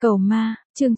Cầu ma, chương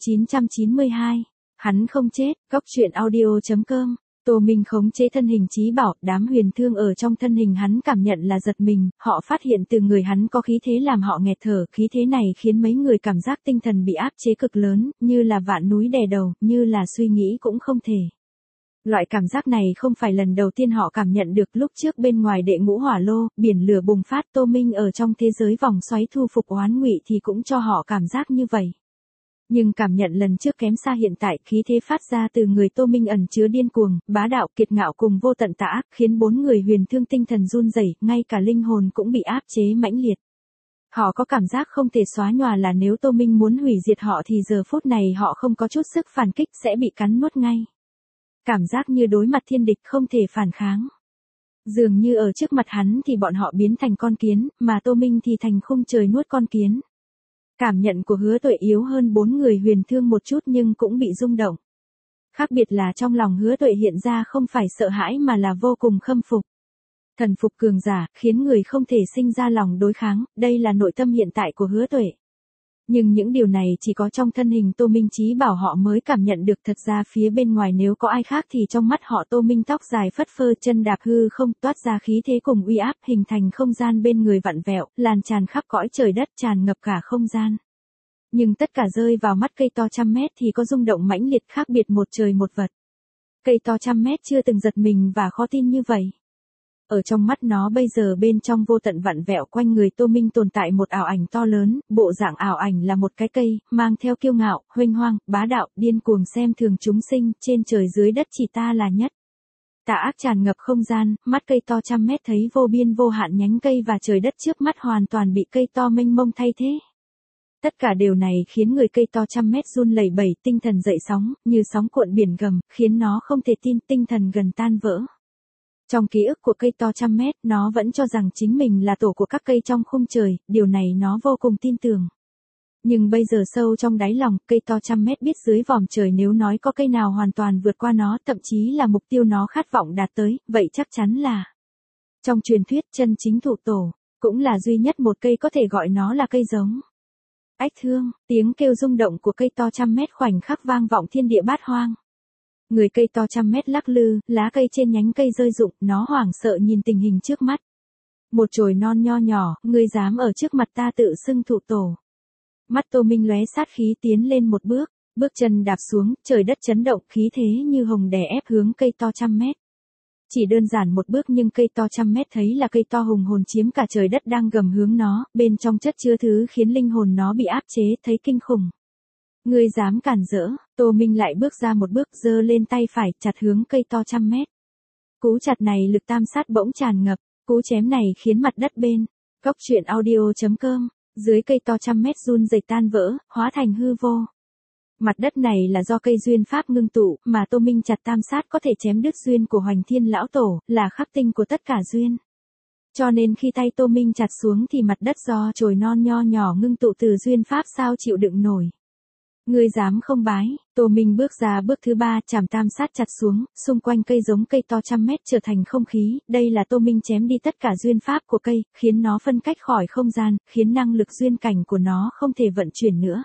992. Hắn không chết, góc truyện audio.com. Tô Minh khống chế thân hình Chí Bảo, đám huyền thương ở trong thân hình hắn cảm nhận là giật mình, họ phát hiện từ người hắn có khí thế làm họ nghẹt thở, khí thế này khiến mấy người cảm giác tinh thần bị áp chế cực lớn, như là vạn núi đè đầu, như là suy nghĩ cũng không thể. Loại cảm giác này không phải lần đầu tiên họ cảm nhận được, lúc trước bên ngoài Đệ Ngũ Hỏa Lô, biển lửa bùng phát, Tô Minh ở trong thế giới vòng xoáy thu phục oán ngụy thì cũng cho họ cảm giác như vậy. Nhưng cảm nhận lần trước kém xa hiện tại, khí thế phát ra từ người Tô Minh ẩn chứa điên cuồng, bá đạo, kiệt ngạo cùng vô tận tà ác, khiến bốn người huyền thương tinh thần run rẩy, ngay cả linh hồn cũng bị áp chế mãnh liệt. Họ có cảm giác không thể xóa nhòa là nếu Tô Minh muốn hủy diệt họ thì giờ phút này họ không có chút sức phản kích, sẽ bị cắn nuốt ngay. Cảm giác như đối mặt thiên địch không thể phản kháng. Dường như ở trước mặt hắn thì bọn họ biến thành con kiến, mà Tô Minh thì thành khung trời nuốt con kiến. Cảm nhận của Hứa Tuệ yếu hơn bốn người huyền thương một chút nhưng cũng bị rung động. Khác biệt là trong lòng Hứa Tuệ hiện ra không phải sợ hãi mà là vô cùng khâm phục. Thần phục cường giả, khiến người không thể sinh ra lòng đối kháng, đây là nội tâm hiện tại của Hứa Tuệ. Nhưng những điều này chỉ có trong thân hình Tô Minh Chí Bảo họ mới cảm nhận được, thật ra phía bên ngoài nếu có ai khác thì trong mắt họ Tô Minh tóc dài phất phơ, chân đạp hư không, toát ra khí thế cùng uy áp, hình thành không gian bên người vặn vẹo, lan tràn khắp cõi trời đất, tràn ngập cả không gian. Nhưng tất cả rơi vào mắt cây to trăm mét thì có rung động mãnh liệt, khác biệt một trời một vật. Cây to trăm mét chưa từng giật mình và khó tin như vậy. Ở trong mắt nó bây giờ bên trong vô tận vặn vẹo quanh người Tô Minh tồn tại một ảo ảnh to lớn, bộ dạng ảo ảnh là một cái cây, mang theo kiêu ngạo, huênh hoang, bá đạo, điên cuồng xem thường chúng sinh, trên trời dưới đất chỉ ta là nhất. Tà ác tràn ngập không gian, mắt cây to trăm mét thấy vô biên vô hạn nhánh cây và trời đất trước mắt hoàn toàn bị cây to mênh mông thay thế. Tất cả điều này khiến người cây to trăm mét run lẩy bẩy, tinh thần dậy sóng, như sóng cuộn biển gầm, khiến nó không thể tin, tinh thần gần tan vỡ. Trong ký ức của cây to trăm mét, nó vẫn cho rằng chính mình là tổ của các cây trong khung trời, điều này nó vô cùng tin tưởng. Nhưng bây giờ sâu trong đáy lòng, cây to trăm mét biết dưới vòm trời nếu nói có cây nào hoàn toàn vượt qua nó, thậm chí là mục tiêu nó khát vọng đạt tới, vậy chắc chắn là trong truyền thuyết chân chính thụ tổ, cũng là duy nhất một cây có thể gọi nó là cây giống. Ách thương, tiếng kêu rung động của cây to trăm mét khoảnh khắc vang vọng thiên địa bát hoang. Người cây to trăm mét lắc lư, lá cây trên nhánh cây rơi rụng, nó hoảng sợ nhìn tình hình trước mắt. Một chồi non nho nhỏ, ngươi dám ở trước mặt ta tự xưng thụ tổ. Mắt Tô Minh lóe sát khí tiến lên một bước, bước chân đạp xuống, trời đất chấn động, khí thế như hồng đè ép hướng cây to trăm mét. Chỉ đơn giản một bước nhưng cây to trăm mét thấy là cây to hùng hồn chiếm cả trời đất đang gầm hướng nó, bên trong chất chứa thứ khiến linh hồn nó bị áp chế, thấy kinh khủng. Ngươi dám cản rỡ, Tô Minh lại bước ra một bước, giơ lên tay phải, chặt hướng cây to trăm mét. Cú chặt này lực tam sát bỗng tràn ngập, cú chém này khiến mặt đất bên góc truyện audio.com, dưới cây to trăm mét run rẩy tan vỡ, hóa thành hư vô. Mặt đất này là do cây duyên pháp ngưng tụ, mà Tô Minh chặt tam sát có thể chém đứt duyên của Hoành Thiên lão tổ, là khắc tinh của tất cả duyên. Cho nên khi tay Tô Minh chặt xuống thì mặt đất do chồi non nho nhỏ ngưng tụ từ duyên pháp sao chịu đựng nổi. Ngươi dám không bái, Tô Minh bước ra bước thứ ba, chảm tam sát chặt xuống, xung quanh cây giống cây to trăm mét trở thành không khí, đây là Tô Minh chém đi tất cả duyên pháp của cây, khiến nó phân cách khỏi không gian, khiến năng lực duyên cảnh của nó không thể vận chuyển nữa.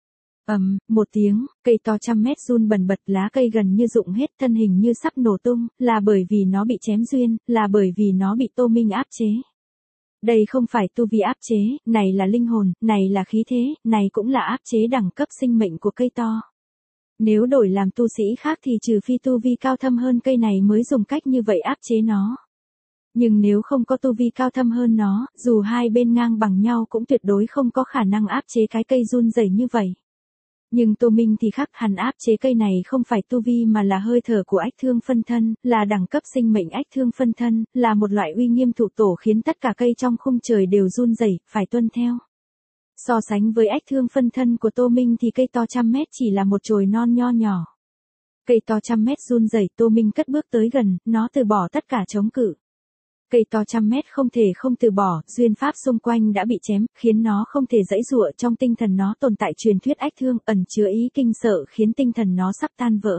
Một tiếng, cây to trăm mét run bần bật, lá cây gần như rụng hết, thân hình như sắp nổ tung, là bởi vì nó bị chém duyên, là bởi vì nó bị Tô Minh áp chế. Đây không phải tu vi áp chế, này là linh hồn, này là khí thế, này cũng là áp chế đẳng cấp sinh mệnh của cây to. Nếu đổi làm tu sĩ khác thì trừ phi tu vi cao thâm hơn cây này mới dùng cách như vậy áp chế nó. Nhưng nếu không có tu vi cao thâm hơn nó, dù hai bên ngang bằng nhau cũng tuyệt đối không có khả năng áp chế cái cây run rẩy như vậy. Nhưng Tô Minh thì khác, hắn áp chế cây này không phải tu vi mà là hơi thở của ách thương phân thân, là đẳng cấp sinh mệnh ách thương phân thân, là một loại uy nghiêm thụ tổ khiến tất cả cây trong khung trời đều run rẩy, phải tuân theo. So sánh với ách thương phân thân của Tô Minh thì cây to trăm mét chỉ là một chồi non nho nhỏ. Cây to trăm mét run rẩy, Tô Minh cất bước tới gần, nó từ bỏ tất cả chống cự. Cây to trăm mét không thể không từ bỏ, duyên pháp xung quanh đã bị chém, khiến nó không thể giãy giụa, trong tinh thần nó tồn tại truyền thuyết ách thương, ẩn chứa ý kinh sợ khiến tinh thần nó sắp tan vỡ.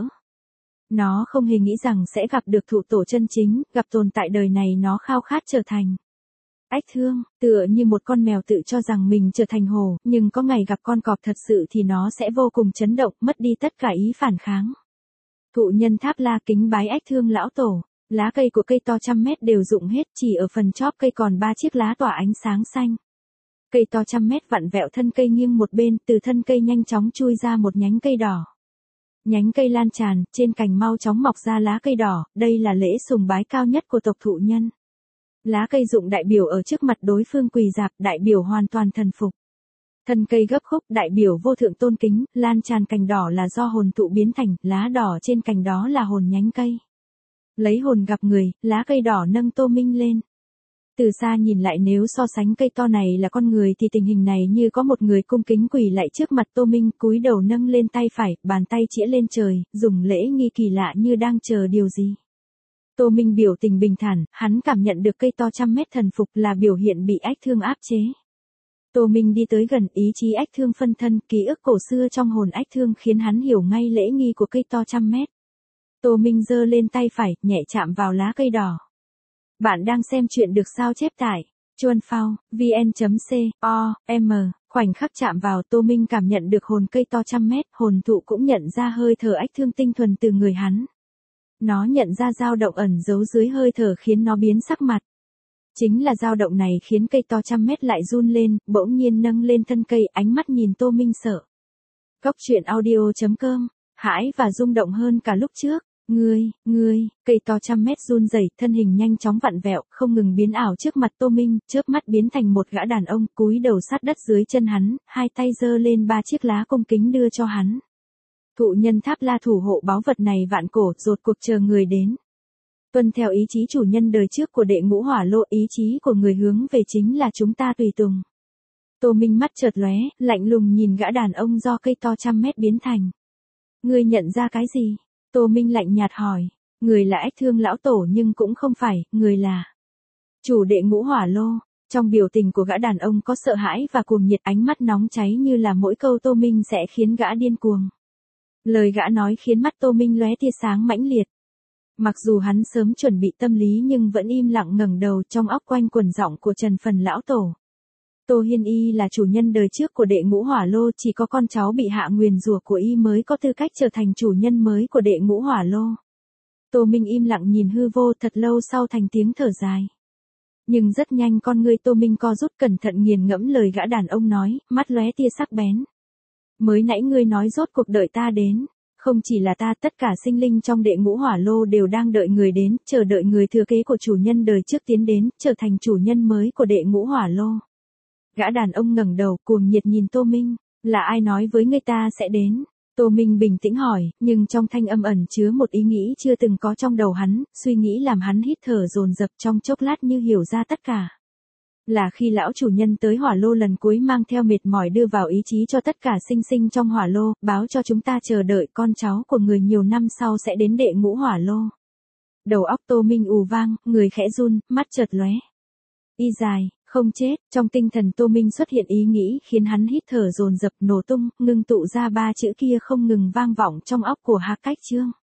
Nó không hề nghĩ rằng sẽ gặp được thụ tổ chân chính, gặp tồn tại đời này nó khao khát trở thành. Ách Thương, tựa như một con mèo tự cho rằng mình trở thành hổ, nhưng có ngày gặp con cọp thật sự thì nó sẽ vô cùng chấn động, mất đi tất cả ý phản kháng. Thụ nhân Tháp La kính bái Ách Thương lão tổ. Lá cây của cây to trăm mét đều rụng hết, chỉ ở phần chóp cây còn 3 chiếc lá tỏa ánh sáng xanh. Cây to trăm mét vặn vẹo thân cây nghiêng một bên, từ thân cây nhanh chóng chui ra một nhánh cây đỏ. Nhánh cây lan tràn, trên cành mau chóng mọc ra lá cây đỏ, đây là lễ sùng bái cao nhất của tộc thụ nhân. Lá cây rụng đại biểu ở trước mặt đối phương quỳ rạp, đại biểu hoàn toàn thần phục. Thân cây gấp khúc, đại biểu vô thượng tôn kính, lan tràn cành đỏ là do hồn thụ biến thành, lá đỏ trên cành đó là hồn nhánh cây. Lấy hồn gặp người, lá cây đỏ nâng Tô Minh lên. Từ xa nhìn lại nếu so sánh cây to này là con người thì tình hình này như có một người cung kính quỳ lại trước mặt Tô Minh, cúi đầu nâng lên tay phải, bàn tay chĩa lên trời, dùng lễ nghi kỳ lạ như đang chờ điều gì. Tô Minh biểu tình bình thản, hắn cảm nhận được cây to trăm mét thần phục là biểu hiện bị Ách Thương áp chế. Tô Minh đi tới gần, ý chí Ách Thương phân thân, ký ức cổ xưa trong hồn Ách Thương khiến hắn hiểu ngay lễ nghi của cây to trăm mét. Tô Minh giơ lên tay phải, nhẹ chạm vào lá cây đỏ. Bạn đang xem chuyện được sao chép tại Chuan Phao, vn.com, khoảnh khắc chạm vào Tô Minh cảm nhận được hồn cây to trăm mét, hồn thụ cũng nhận ra hơi thở Ách Thương tinh thuần từ người hắn. Nó nhận ra dao động ẩn giấu dưới hơi thở khiến nó biến sắc mặt. Chính là dao động này khiến cây to trăm mét lại run lên, bỗng nhiên nâng lên thân cây, ánh mắt nhìn Tô Minh sợ. Cốc truyện audio.com, hãi và rung động hơn cả lúc trước. Ngươi, cây to trăm mét run rẩy, thân hình nhanh chóng vặn vẹo, không ngừng biến ảo trước mặt Tô Minh, chớp mắt biến thành một gã đàn ông, cúi đầu sát đất dưới chân hắn, hai tay giơ lên 3 chiếc lá cung kính đưa cho hắn. Thụ nhân Tháp La thủ hộ báu vật này vạn cổ, rốt cuộc chờ người đến. Tuân theo ý chí chủ nhân đời trước của đệ ngũ hỏa lô, ý chí của người hướng về chính là chúng ta tùy tùng. Tô Minh mắt chợt lóe, lạnh lùng nhìn gã đàn ông do cây to trăm mét biến thành. Ngươi nhận ra cái gì? Tô Minh lạnh nhạt hỏi. Người là Ách Thương lão tổ nhưng cũng không phải, người là chủ đệ ngũ hỏa lô. Trong biểu tình của gã đàn ông có sợ hãi và cuồng nhiệt, ánh mắt nóng cháy như là mỗi câu Tô Minh sẽ khiến gã điên cuồng. Lời gã nói khiến mắt Tô Minh lóe tia sáng mãnh liệt. Mặc dù hắn sớm chuẩn bị tâm lý nhưng vẫn im lặng ngẩng đầu, trong óc quanh quẩn giọng của Trần Phần lão tổ. Tô Hiên Y là chủ nhân đời trước của đệ ngũ hỏa lô, chỉ có con cháu bị hạ nguyền rủa của y mới có tư cách trở thành chủ nhân mới của đệ ngũ hỏa lô. Tô Minh im lặng nhìn hư vô thật lâu sau thành tiếng thở dài. Nhưng rất nhanh con ngươi Tô Minh co rút, cẩn thận nghiền ngẫm lời gã đàn ông nói, mắt lóe tia sắc bén. Mới nãy ngươi nói rốt cuộc đợi ta đến. Không chỉ là ta, tất cả sinh linh trong đệ ngũ hỏa lô đều đang đợi người đến, chờ đợi người thừa kế của chủ nhân đời trước tiến đến, trở thành chủ nhân mới của đệ ngũ hỏa lô. Gã đàn ông ngẩng đầu, cuồng nhiệt nhìn Tô Minh, là ai nói với người ta sẽ đến? Tô Minh bình tĩnh hỏi, nhưng trong thanh âm ẩn chứa một ý nghĩ chưa từng có trong đầu hắn, suy nghĩ làm hắn hít thở dồn dập, trong chốc lát như hiểu ra tất cả. Là khi lão chủ nhân tới hỏa lô lần cuối mang theo mệt mỏi đưa vào ý chí cho tất cả sinh sinh trong hỏa lô, báo cho chúng ta chờ đợi con cháu của người nhiều năm sau sẽ đến đệ ngũ hỏa lô. Đầu óc Tô Minh ù vang, người khẽ run, mắt chợt lóe. Y dài, không chết, trong tinh thần Tô Minh xuất hiện ý nghĩ khiến hắn hít thở dồn dập, nổ tung, ngưng tụ ra 3 chữ kia không ngừng vang vọng trong óc của Hạc Cách Chương.